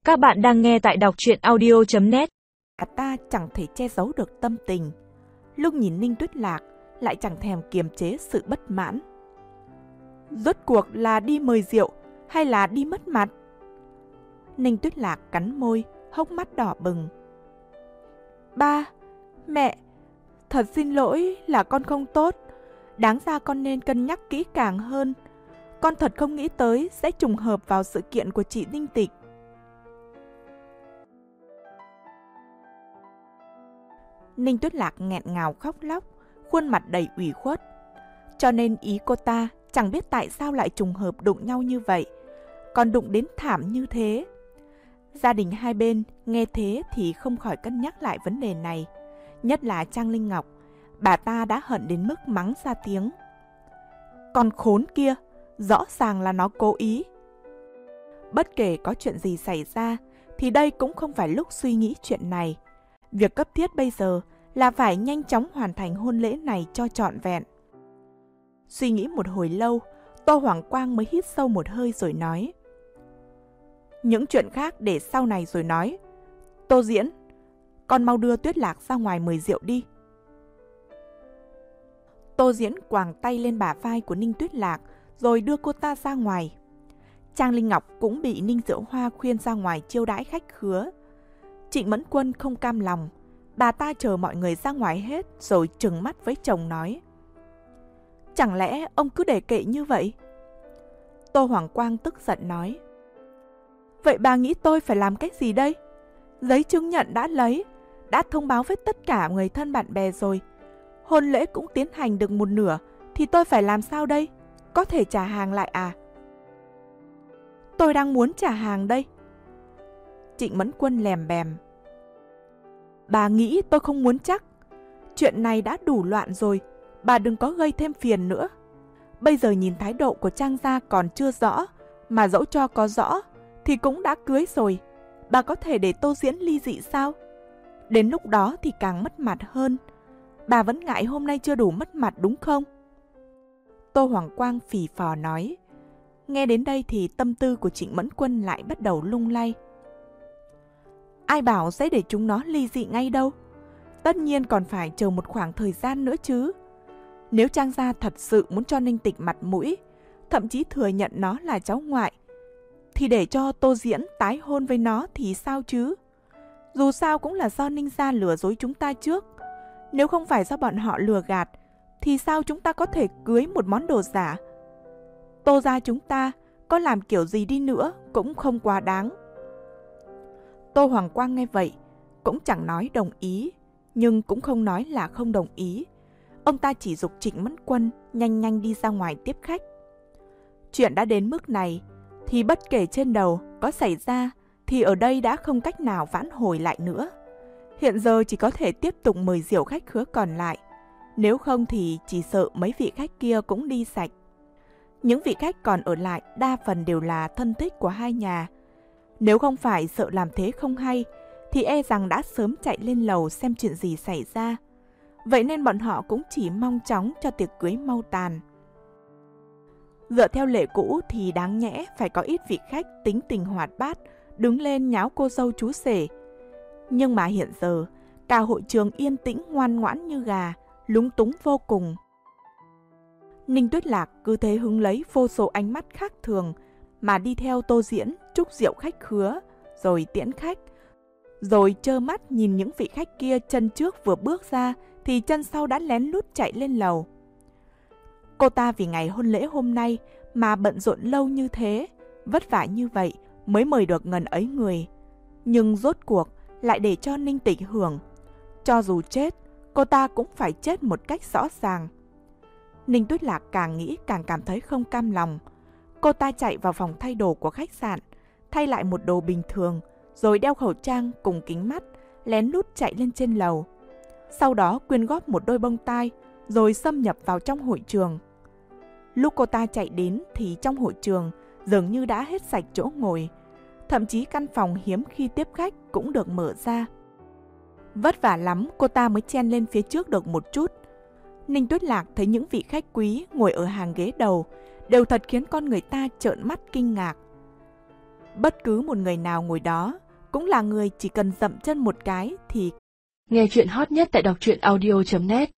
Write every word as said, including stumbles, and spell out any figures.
Các bạn đang nghe tại đọc truyện audio chấm net. Ta chẳng thể che giấu được tâm tình. Lúc nhìn Ninh Tuyết Lạc lại chẳng thèm kiềm chế sự bất mãn. Rốt cuộc là đi mời rượu hay là đi mất mặt? Ninh Tuyết Lạc cắn môi, hốc mắt đỏ bừng. Ba, mẹ, thật xin lỗi là con không tốt. Đáng ra con nên cân nhắc kỹ càng hơn. Con thật không nghĩ tới sẽ trùng hợp vào sự kiện của chị Ninh Tịch. Ninh Tuyết Lạc nghẹn ngào khóc lóc, khuôn mặt đầy ủy khuất. Cho nên ý cô ta chẳng biết tại sao lại trùng hợp đụng nhau như vậy, còn đụng đến thảm như thế. Gia đình hai bên nghe thế thì không khỏi cân nhắc lại vấn đề này. Nhất là Trang Linh Ngọc, bà ta đã hận đến mức mắng ra tiếng. Con khốn kia, rõ ràng là nó cố ý. Bất kể có chuyện gì xảy ra, thì đây cũng không phải lúc suy nghĩ chuyện này. Việc cấp thiết bây giờ là phải nhanh chóng hoàn thành hôn lễ này cho trọn vẹn. Suy nghĩ một hồi lâu, Tô Hoàng Quang mới hít sâu một hơi rồi nói. Những chuyện khác để sau này rồi nói. Tô Diễn, con mau đưa Tuyết Lạc ra ngoài mời rượu đi. Tô Diễn quàng tay lên bả vai của Ninh Tuyết Lạc rồi đưa cô ta ra ngoài. Trang Linh Ngọc cũng bị Ninh Diệu Hoa khuyên ra ngoài chiêu đãi khách khứa. Trịnh Mẫn Quân không cam lòng, bà ta chờ mọi người ra ngoài hết rồi trừng mắt với chồng nói. Chẳng lẽ ông cứ để kệ như vậy? Tô Hoàng Quang tức giận nói. Vậy bà nghĩ tôi phải làm cách gì đây? Giấy chứng nhận đã lấy, đã thông báo với tất cả người thân bạn bè rồi. Hôn lễ cũng tiến hành được một nửa, thì tôi phải làm sao đây? Có thể trả hàng lại à? Tôi đang muốn trả hàng đây. Trịnh Mẫn Quân lèm bèm. Bà nghĩ tôi không muốn chắc. Chuyện này đã đủ loạn rồi, bà đừng có gây thêm phiền nữa. Bây giờ nhìn thái độ của Trang gia còn chưa rõ, mà dẫu cho có rõ thì cũng đã cưới rồi. Bà có thể để Tô Diễn ly dị sao? Đến lúc đó thì càng mất mặt hơn. Bà vẫn ngại hôm nay chưa đủ mất mặt đúng không? Tô Hoàng Quang phì phò nói. Nghe đến đây thì tâm tư của Trịnh Mẫn Quân lại bắt đầu lung lay. Ai bảo sẽ để chúng nó ly dị ngay đâu. Tất nhiên còn phải chờ một khoảng thời gian nữa chứ. Nếu Trang gia thật sự muốn cho Ninh Tịch mặt mũi, thậm chí thừa nhận nó là cháu ngoại, thì để cho Tô Diễn tái hôn với nó thì sao chứ? Dù sao cũng là do Ninh gia lừa dối chúng ta trước. Nếu không phải do bọn họ lừa gạt, thì sao chúng ta có thể cưới một món đồ giả? Tô gia chúng ta có làm kiểu gì đi nữa cũng không quá đáng. Tô Hoàng Quang nghe vậy, cũng chẳng nói đồng ý, nhưng cũng không nói là không đồng ý. Ông ta chỉ giục Trịnh Mẫn Quân nhanh nhanh đi ra ngoài tiếp khách. Chuyện đã đến mức này, thì bất kể trên đầu có xảy ra, thì ở đây đã không cách nào vãn hồi lại nữa. Hiện giờ chỉ có thể tiếp tục mời rượu khách khứa còn lại. Nếu không thì chỉ sợ mấy vị khách kia cũng đi sạch. Những vị khách còn ở lại đa phần đều là thân thích của hai nhà. Nếu không phải sợ làm thế không hay, thì e rằng đã sớm chạy lên lầu xem chuyện gì xảy ra. Vậy nên bọn họ cũng chỉ mong chóng cho tiệc cưới mau tàn. Dựa theo lệ cũ thì đáng nhẽ phải có ít vị khách tính tình hoạt bát đứng lên nháo cô dâu chú rể. Nhưng mà hiện giờ, cả hội trường yên tĩnh ngoan ngoãn như gà, lúng túng vô cùng. Ninh Tuyết Lạc cứ thế hứng lấy vô số ánh mắt khác thường mà đi theo Tô Diễn chúc rượu khách khứa, rồi tiễn khách, rồi trơ mắt nhìn những vị khách kia chân trước vừa bước ra thì chân sau đã lén lút chạy lên lầu. Cô ta vì ngày hôn lễ hôm nay mà bận rộn lâu như thế, vất vả như vậy mới mời được ngần ấy người. Nhưng rốt cuộc lại để cho Ninh Tịch hưởng. Cho dù chết, cô ta cũng phải chết một cách rõ ràng. Ninh Tuyết Lạc càng nghĩ càng cảm thấy không cam lòng. Cô ta chạy vào phòng thay đồ của khách sạn, thay lại một đồ bình thường, rồi đeo khẩu trang cùng kính mắt, lén lút chạy lên trên lầu. Sau đó quyên góp một đôi bông tai, rồi xâm nhập vào trong hội trường. Lúc cô ta chạy đến thì trong hội trường dường như đã hết sạch chỗ ngồi. Thậm chí căn phòng hiếm khi tiếp khách cũng được mở ra. Vất vả lắm cô ta mới chen lên phía trước được một chút. Ninh Tuyết Lạc thấy những vị khách quý ngồi ở hàng ghế đầu đều thật khiến con người ta trợn mắt kinh ngạc. Bất cứ một người nào ngồi đó cũng là người chỉ cần dậm chân một cái thì... Nghe chuyện hot nhất tại đọc truyện audio chấm net